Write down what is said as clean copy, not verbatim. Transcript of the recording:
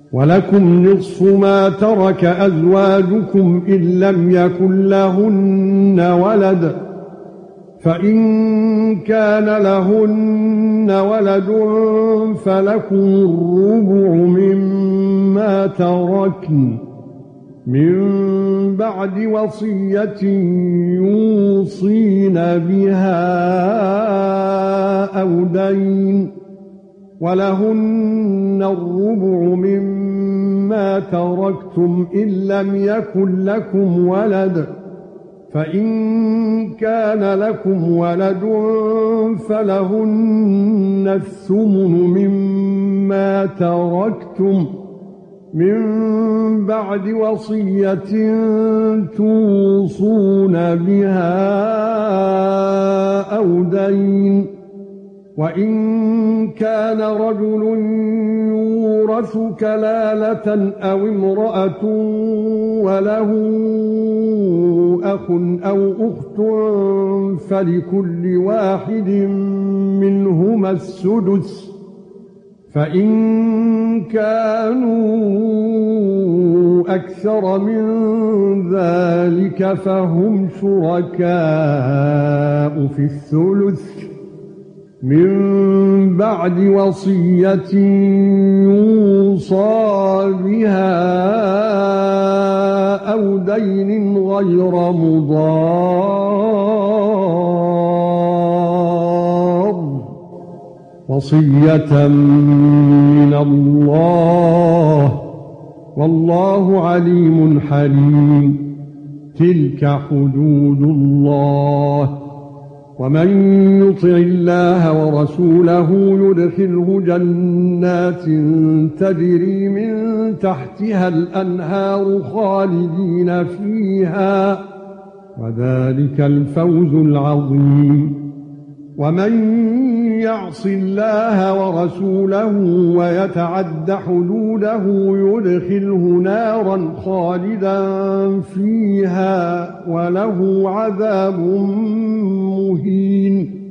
ولكم نصف ما ترك أزواجكم إن لم يكن لهن ولد فإن كان لهن ولد فلكم الربع مما تركن من بعد وصية يوصين بها أو دين ولهن الربع مما تركتم إن لم يكن لكم ولد فإن كان لكم ولد فلهن الثمن مما تركتم من بعد وصية توصون بها أو دين وإن كان رجل يورث كلالة أو امرأة وله أخ أو أخت فلكل واحد منهما السدس فإن كانوا أكثر من ذلك فهم شركاء في الثلث من بعد وصية يوصى بها أو دين غير مضار وصية من الله والله عليم حليم تلك حدود الله ومن يطع الله ورسوله يدخله جنات تجري من تحتها الأنهار خالدين فيها وذلك الفوز العظيم ومن يعص الله ورسوله ويتعد حدوده يدخله نارا خالدا فيها وله عذاب مهين